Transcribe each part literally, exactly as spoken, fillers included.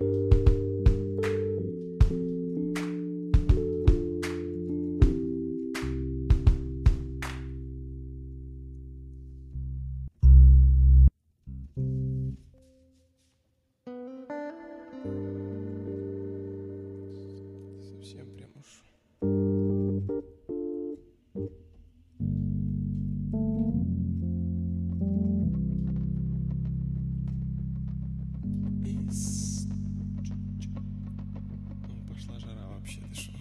Совсем прям уж. Из... Ну, пошла жара вообще, ты шо?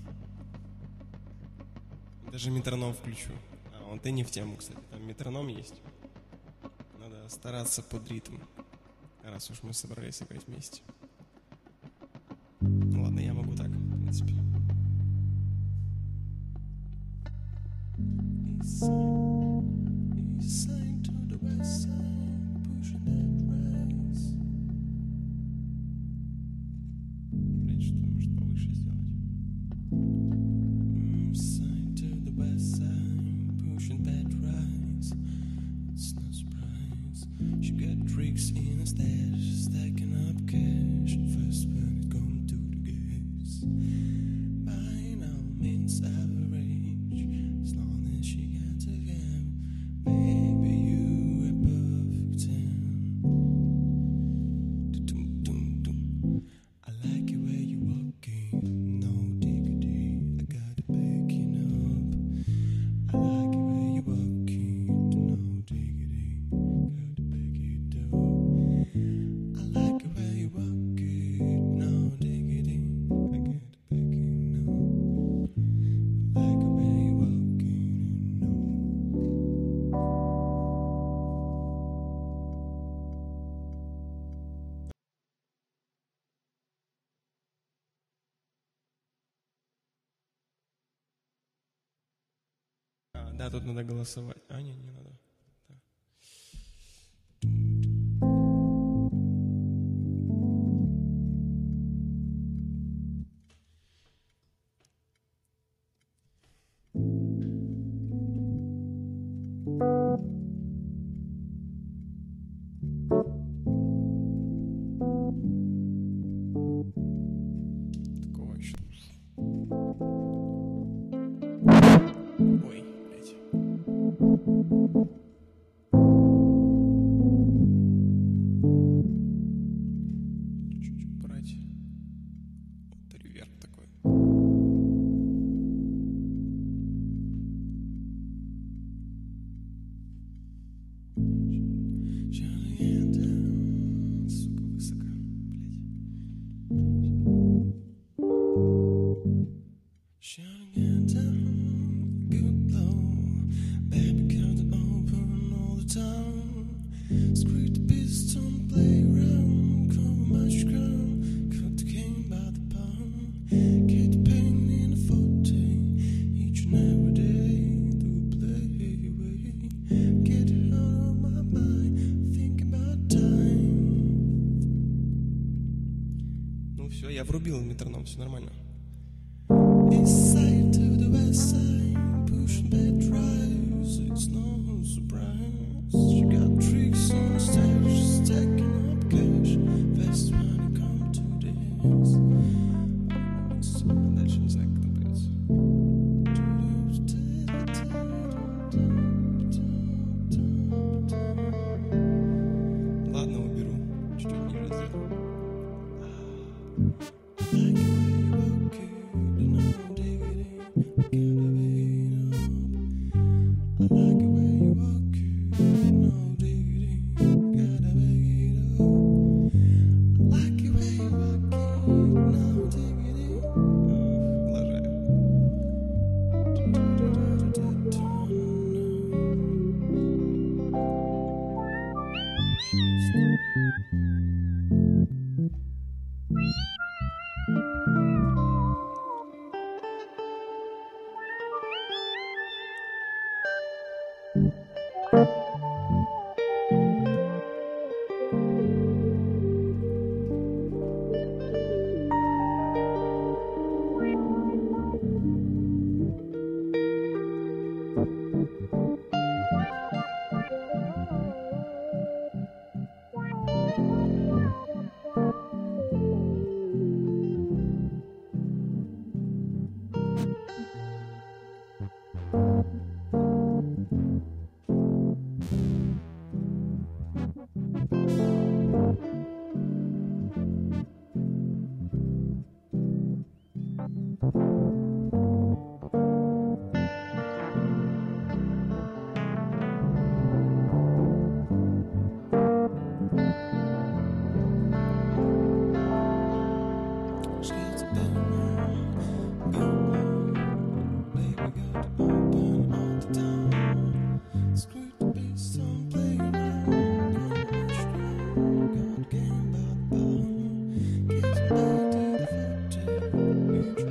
Даже метроном включу. А, он ты не в тему, кстати. Там метроном есть. Надо стараться под ритм. Раз уж мы собрались играть вместе. Ну ладно, я могу так, в принципе. East side, east side to the west side, pushing that rise. Блин, что может повыше сделать? East side to the west side, pushing that rise. It's no surprise. She got tricks in her stash, stacking up cash. First when it come to the gas. By now means average, as long as she got to have. Maybe you a perfect ten. Dum-dum-dum. I like it where you walking, no diggity. I got it backing up. I like it where you walking, no diggity. Got to back it up. I like it where you walking, no diggity. I got to back it up. I like it where you walking, no. А, да, тут надо голосовать. А, не, не надо. Да. Такого еще. Ой, блядь. Чуть-чуть брать. Вот реверб такой. Сука, высоко, блядь. Shutting down, good blow. Baby can't open all the time. Screw the beast, don't play around. Cover much ground, cut the king by the pound. Get the pain in the forte, each and every day. Do play away. Get out of my mind, think about time. Ну все, я врубил метроном, все нормально. East side to the west side, pushing that rise. It's no surprise. She got tricks on stage, stacking up cash. Fast when it come to this. Дальше не знаю, как там поется. Ладно, уберу. Чуть-чуть ниже сделаю. Scared to build one, build one. Baby got open all the time. Screw the beast on playground. Got much ground, got game about bone. Kissing back to the footage.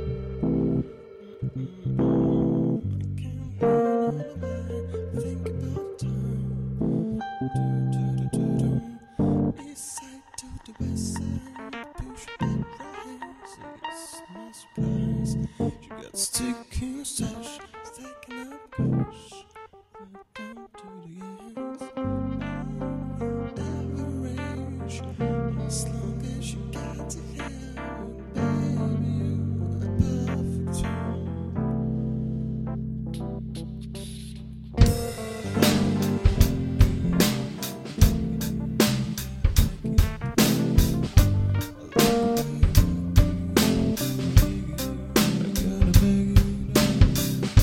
I can't run out of mind. Think about time. Do do do do do. East side to the west side. Push that rise. It's no surprise. She got stick in the stash. Stacking up cash. Down to the ends. Average. As long as she got to have, baby, you a perfect tune. I gotta beg you,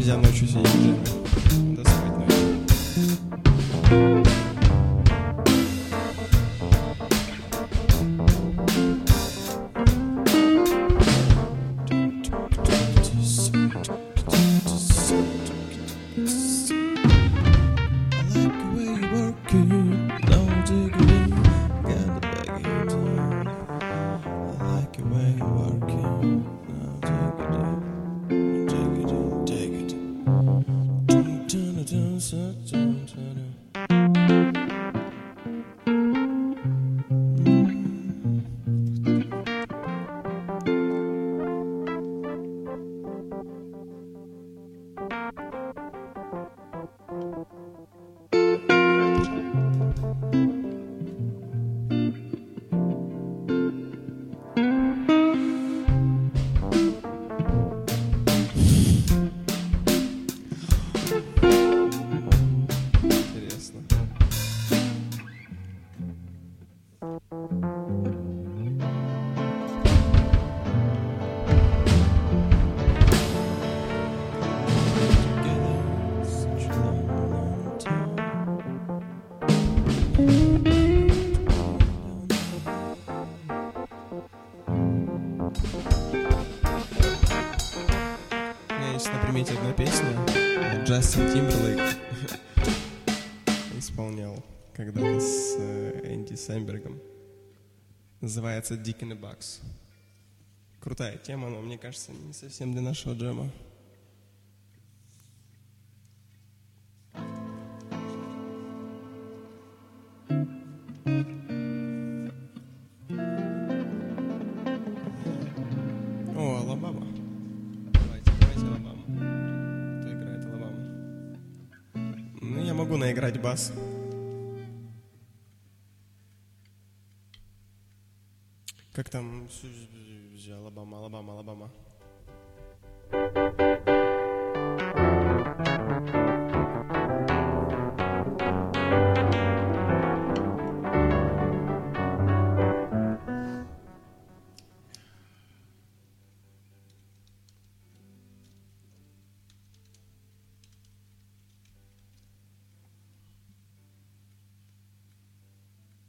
Нельзя ночью сидеть в джеме. Надо спать ночью. Интересно. У меня есть на примете одна песня. Джастин Тимберлейк исполнял когда-то с э, Энди Самбергом. Называется Dick in the Box. Крутая тема, но мне кажется, не совсем для нашего джема. О, Алабама. Давайте, давайте Алабаму. Кто играет Алабаму? Ну, я могу наиграть бас. Как там? Алабама, Алабама, Алабама.